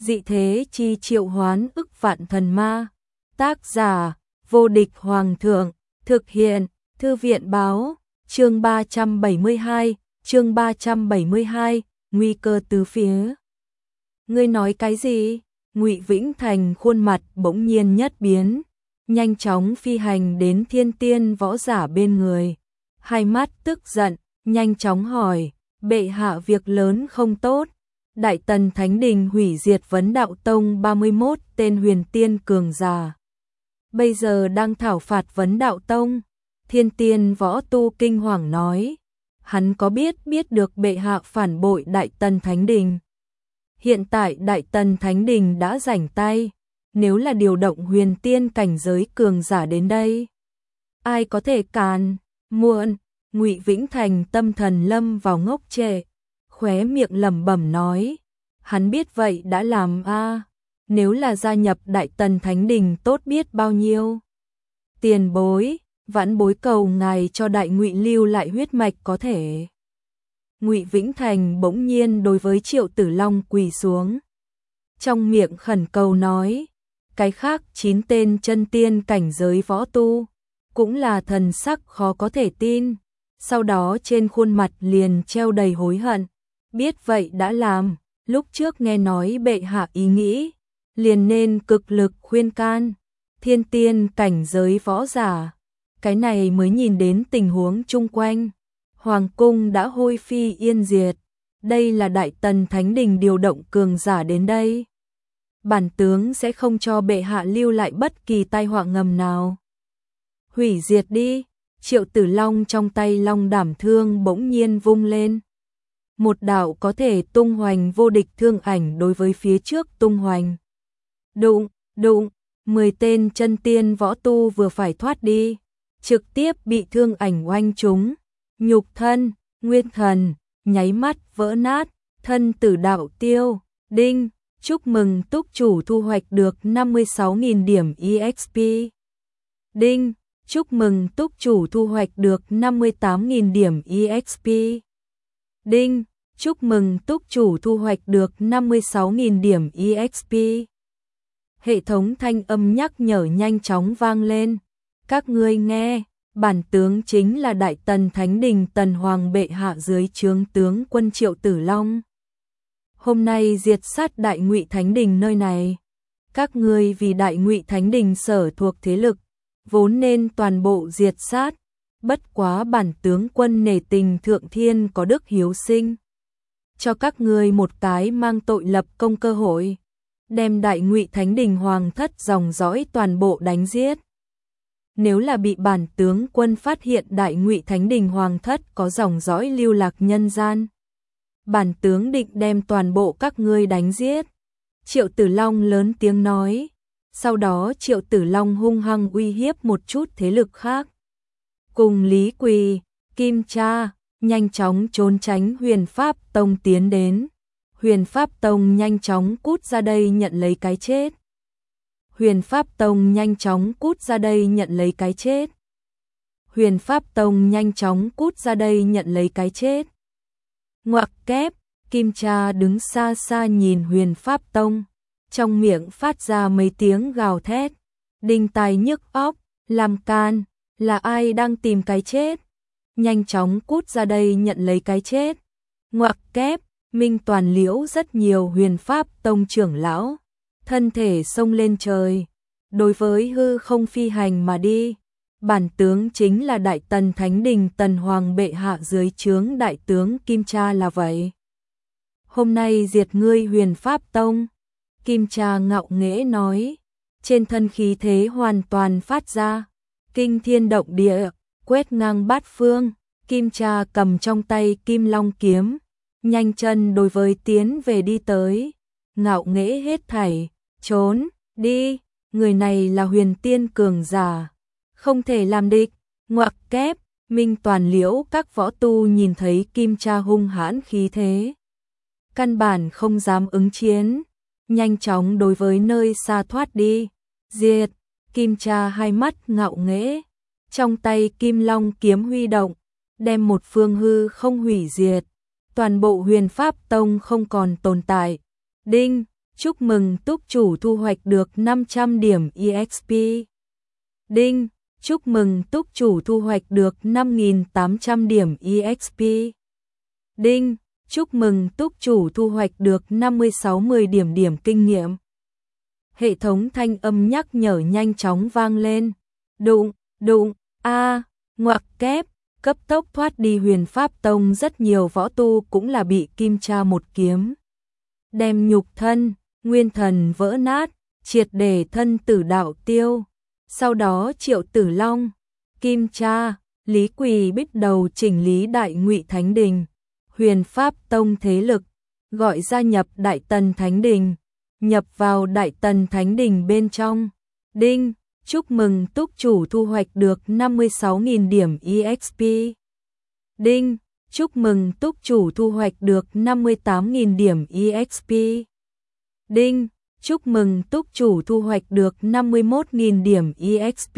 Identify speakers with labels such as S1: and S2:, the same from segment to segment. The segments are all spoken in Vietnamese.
S1: dị thế chi triệu hoán ức vạn thần ma. Tác giả, vô địch hoàng thượng, thực hiện, thư viện báo, chương 372, nguy cơ tứ phía. Ngươi nói cái gì? Ngụy Vĩnh Thành khuôn mặt bỗng nhiên nhất biến, nhanh chóng phi hành đến thiên tiên võ giả bên người. Hai mắt tức giận, nhanh chóng hỏi, bệ hạ việc lớn không tốt. Đại Tần Thánh Đình hủy diệt Vấn Đạo Tông 31 tên huyền tiên cường giả. Bây giờ đang thảo phạt Vấn Đạo Tông. Thiên tiên võ tu kinh hoàng nói. Hắn có biết được bệ hạ phản bội Đại Tần Thánh Đình. Hiện tại Đại Tần Thánh Đình đã rảnh tay. Nếu là điều động huyền tiên cảnh giới cường giả đến đây, ai có thể càn? Muộn. Ngụy Vĩnh Thành tâm thần lâm vào ngốc trệ, khóe miệng lẩm bẩm nói, hắn biết vậy đã làm a, nếu là gia nhập Đại Tần Thánh Đình tốt biết bao nhiêu. Tiền bối, vãn bối cầu ngài cho Đại Ngụy lưu lại huyết mạch có thể. Ngụy Vĩnh Thành bỗng nhiên đối với Triệu Tử Long quỳ xuống, trong miệng khẩn cầu nói, cái khác 9 tên chân tiên cảnh giới võ tu, cũng là thần sắc khó có thể tin. Sau đó trên khuôn mặt liền treo đầy hối hận, biết vậy đã làm, lúc trước nghe nói bệ hạ ý nghĩ, liền nên cực lực khuyên can. Thiên tiên cảnh giới võ giả, cái này mới nhìn đến tình huống chung quanh. Hoàng cung đã hôi phi yên diệt, đây là Đại Tần Thánh Đình điều động cường giả đến đây. Bản tướng sẽ không cho bệ hạ lưu lại bất kỳ tai họa ngầm nào. Hủy diệt đi. Triệu Tử Long trong tay long đảm thương bỗng nhiên vung lên. Một đạo có thể tung hoành vô địch thương ảnh đối với phía trước tung hoành. Đụng, đụng, 10 tên chân tiên võ tu vừa phải thoát đi, trực tiếp bị thương ảnh oanh trúng. Nhục thân, nguyên thần, nháy mắt vỡ nát, thân tử đạo tiêu. Đinh, chúc mừng túc chủ thu hoạch được 56.000 điểm EXP. Đinh, chúc mừng túc chủ thu hoạch được 58.000 điểm EXP. Đinh, chúc mừng túc chủ thu hoạch được 56.000 điểm EXP. Hệ thống thanh âm nhắc nhở nhanh chóng vang lên. Các ngươi nghe, bản tướng chính là Đại Tần Thánh Đình Tần Hoàng bệ hạ dưới trướng tướng quân Triệu Tử Long. Hôm nay diệt sát Đại Ngụy Thánh Đình nơi này. Các ngươi vì Đại Ngụy Thánh Đình sở thuộc thế lực, vốn nên toàn bộ diệt sát, bất quá bản tướng quân nể tình thượng thiên có đức hiếu sinh, cho các ngươi một cái mang tội lập công cơ hội, đem Đại Ngụy Thánh Đình hoàng thất dòng dõi toàn bộ đánh giết. Nếu là bị bản tướng quân phát hiện Đại Ngụy Thánh Đình hoàng thất có dòng dõi lưu lạc nhân gian, bản tướng định đem toàn bộ các ngươi đánh giết. Triệu Tử Long lớn tiếng nói. Sau đó Triệu Tử Long hung hăng uy hiếp một chút thế lực khác. Cùng Lý Quỳ, Kim Cha, nhanh chóng trốn tránh Huyền Pháp Tông tiến đến. Huyền Pháp Tông nhanh chóng cút ra đây nhận lấy cái chết. Huyền Pháp Tông nhanh chóng cút ra đây nhận lấy cái chết. Huyền Pháp Tông nhanh chóng cút ra đây nhận lấy cái chết. Ngoặc kép, Kim Cha đứng xa xa nhìn Huyền Pháp Tông, trong miệng phát ra mấy tiếng gào thét, đinh tai nhức óc, làm can, là ai đang tìm cái chết? Nhanh chóng cút ra đây nhận lấy cái chết. Ngoặc kép, Minh Toàn Liễu rất nhiều Huyền Pháp Tông trưởng lão, thân thể xông lên trời, đối với hư không phi hành mà đi. Bản tướng chính là Đại Tần Thánh Đình Tần Hoàng bệ hạ dưới trướng đại tướng Kim Cha là vậy. Hôm nay diệt ngươi Huyền Pháp Tông. Kim Cha ngạo nghễ nói, trên thân khí thế hoàn toàn phát ra, kinh thiên động địa, quét ngang bát phương. Kim Cha cầm trong tay Kim Long kiếm, nhanh chân đối với tiến về đi tới, ngạo nghễ hết thảy, trốn, đi, người này là huyền tiên cường giả, không thể làm địch. Ngoặc kép, Minh Toàn Liễu các võ tu nhìn thấy Kim Cha hung hãn khí thế, căn bản không dám ứng chiến, nhanh chóng đối với nơi xa thoát đi. Diệt. Kim Cha hai mắt ngạo nghễ, trong tay Kim Long kiếm huy động, đem một phương hư không hủy diệt, toàn bộ Huyền Pháp Tông không còn tồn tại. Đinh, chúc mừng túc chủ thu hoạch được 500 điểm EXP. Đinh, chúc mừng túc chủ thu hoạch được 5.800 điểm EXP. Đinh, chúc mừng túc chủ thu hoạch được 56-10 điểm kinh nghiệm. Hệ thống thanh âm nhắc nhở nhanh chóng vang lên. Đụng, đụng, ngoặc kép, cấp tốc thoát đi Huyền Pháp Tông. Rất nhiều võ tu cũng là bị Kim Cha một kiếm đem nhục thân, nguyên thần vỡ nát, triệt để thân tử đạo tiêu. Sau đó Triệu Tử Long, Kim Cha, Lý Quỳ Bích đầu chỉnh lý Đại Ngụy Thánh Đình, Huyền Pháp Tông thế lực, gọi gia nhập Đại Tần Thánh Đình, nhập vào Đại Tần Thánh Đình bên trong. Đinh, chúc mừng túc chủ thu hoạch được 56.000 điểm EXP. Đinh, chúc mừng túc chủ thu hoạch được 58.000 điểm EXP. Đinh, chúc mừng túc chủ thu hoạch được 51.000 điểm EXP.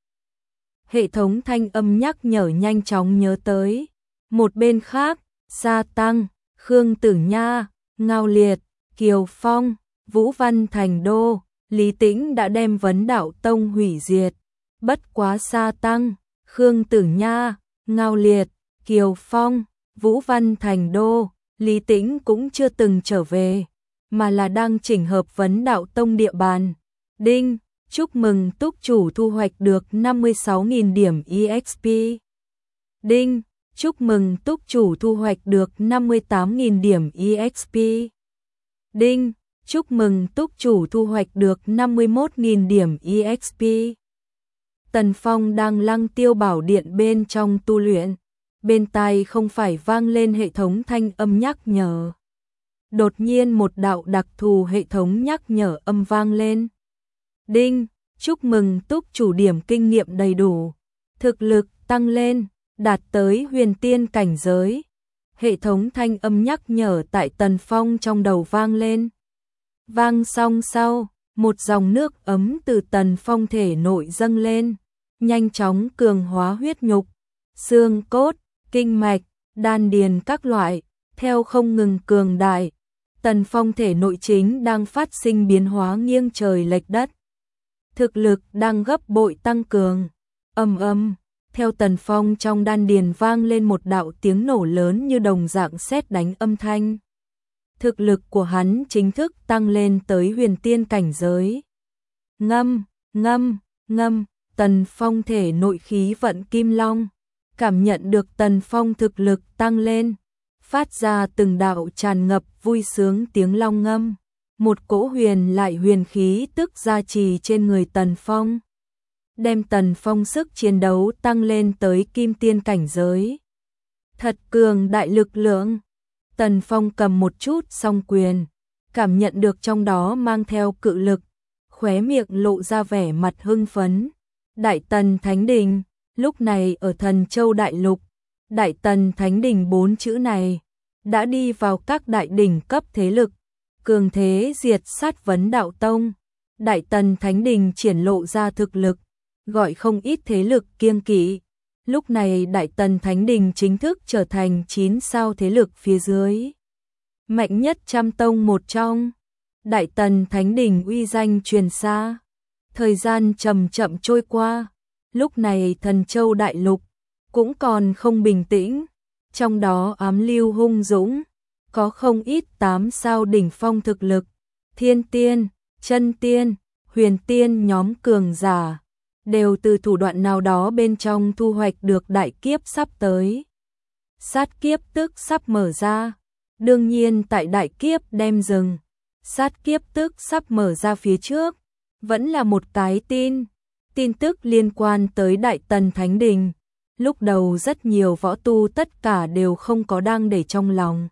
S1: Hệ thống thanh âm nhắc nhở nhanh chóng nhớ tới. Một bên khác, Sa Tăng, Khương Tử Nha, Ngao Liệt, Kiều Phong, Vũ Văn Thành Đô, Lý Tĩnh đã đem Vấn Đạo Tông hủy diệt. Bất quá Sa Tăng, Khương Tử Nha, Ngao Liệt, Kiều Phong, Vũ Văn Thành Đô, Lý Tĩnh cũng chưa từng trở về, mà là đang chỉnh hợp Vấn Đạo Tông địa bàn. Đinh, chúc mừng túc chủ thu hoạch được 56.000 điểm EXP. Đinh, chúc mừng túc chủ thu hoạch được 58.000 điểm EXP. Đinh, chúc mừng túc chủ thu hoạch được 51.000 điểm EXP. Tần Phong đang Lăng Tiêu Bảo Điện bên trong tu luyện, bên tai không phải vang lên hệ thống thanh âm nhắc nhở. Đột nhiên một đạo đặc thù hệ thống nhắc nhở âm vang lên. Đinh, chúc mừng túc chủ điểm kinh nghiệm đầy đủ, thực lực tăng lên, đạt tới huyền tiên cảnh giới. Hệ thống thanh âm nhắc nhở tại Tần Phong trong đầu vang lên. Vang xong sau, một dòng nước ấm từ Tần Phong thể nội dâng lên, nhanh chóng cường hóa huyết nhục, xương cốt, kinh mạch, đan điền các loại, theo không ngừng cường đại. Tần Phong thể nội chính đang phát sinh biến hóa nghiêng trời lệch đất. Thực lực đang gấp bội tăng cường. Ầm ầm, theo Tần Phong trong đan điền vang lên một đạo tiếng nổ lớn như đồng dạng sét đánh âm thanh. Thực lực của hắn chính thức tăng lên tới huyền tiên cảnh giới. Ngâm, ngâm, ngâm, Tần Phong thể nội khí vận kim long, cảm nhận được Tần Phong thực lực tăng lên, phát ra từng đạo tràn ngập vui sướng tiếng long ngâm. Một cỗ huyền lại huyền khí tức gia trì trên người Tần Phong, đem Tần Phong sức chiến đấu tăng lên tới kim tiên cảnh giới. Thật cường đại lực lượng. Tần Phong cầm một chút song quyền, cảm nhận được trong đó mang theo cự lực, khóe miệng lộ ra vẻ mặt hưng phấn. Đại Tần Thánh Đình, lúc này ở Thần Châu Đại Lục, Đại Tần Thánh Đình 4 chữ này đã đi vào các đại đỉnh cấp thế lực, cường thế diệt sát Vấn Đạo Tông. Đại Tần Thánh Đình triển lộ ra thực lực, gọi không ít thế lực kiêng kỵ. Lúc này Đại Tần Thánh Đình chính thức trở thành 9 sao thế lực phía dưới, mạnh nhất trăm tông một trong. Đại Tần Thánh Đình uy danh truyền xa. Thời gian chậm chậm trôi qua, lúc này Thần Châu Đại Lục cũng còn không bình tĩnh, trong đó ám lưu hung dũng, có không ít 8 sao đỉnh phong thực lực, thiên tiên, chân tiên, huyền tiên nhóm cường giả, đều từ thủ đoạn nào đó bên trong thu hoạch được đại kiếp sắp tới. Sát kiếp tức sắp mở ra, đương nhiên tại đại kiếp đem dừng, sát kiếp tức sắp mở ra phía trước, vẫn là một cái tin tức liên quan tới Đại Tần Thánh Đình. Lúc đầu rất nhiều võ tu tất cả đều không có đang để trong lòng.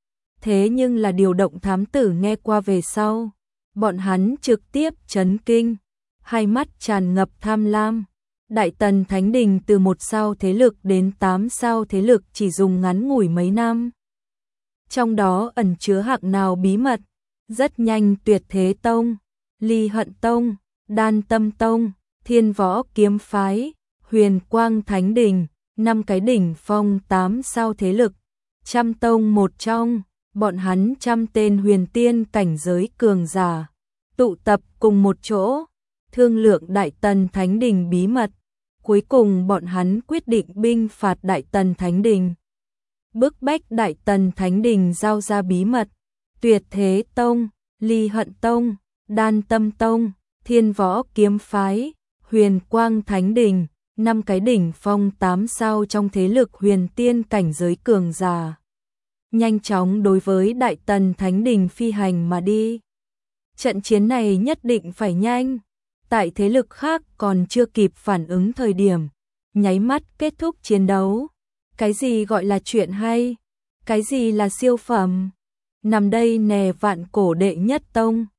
S1: Thế nhưng là điều động thám tử nghe qua về sau, bọn hắn trực tiếp chấn kinh, hai mắt tràn ngập tham lam. Đại Tần Thánh Đình từ 1 sao thế lực đến 8 sao thế lực chỉ dùng ngắn ngủi mấy năm. Trong đó ẩn chứa hạng nào bí mật, rất nhanh Tuyệt Thế Tông, Ly Hận Tông, Đan Tâm Tông, Thiên Võ Kiếm Phái, Huyền Quang Thánh Đình, 5 cái đỉnh phong 8 sao thế lực, trăm tông một trong, bọn hắn 100 tên huyền tiên cảnh giới cường giả, tụ tập cùng một chỗ, thương lượng Đại Tần Thánh Đình bí mật. Cuối cùng bọn hắn quyết định binh phạt Đại Tần Thánh Đình, bức bách Đại Tần Thánh Đình giao ra bí mật. Tuyệt Thế Tông, Ly Hận Tông, Đan Tâm Tông, Thiên Võ Kiếm Phái, Huyền Quang Thánh Đình, 5 cái đỉnh phong 8 sao trong thế lực huyền tiên cảnh giới cường giả, nhanh chóng đối với Đại Tần Thánh Đình phi hành mà đi. Trận chiến này nhất định phải nhanh, tại thế lực khác còn chưa kịp phản ứng thời điểm, nháy mắt kết thúc chiến đấu. Cái gì gọi là chuyện hay? Cái gì là siêu phẩm? Nằm đây nè Vạn Cổ đệ nhất tông.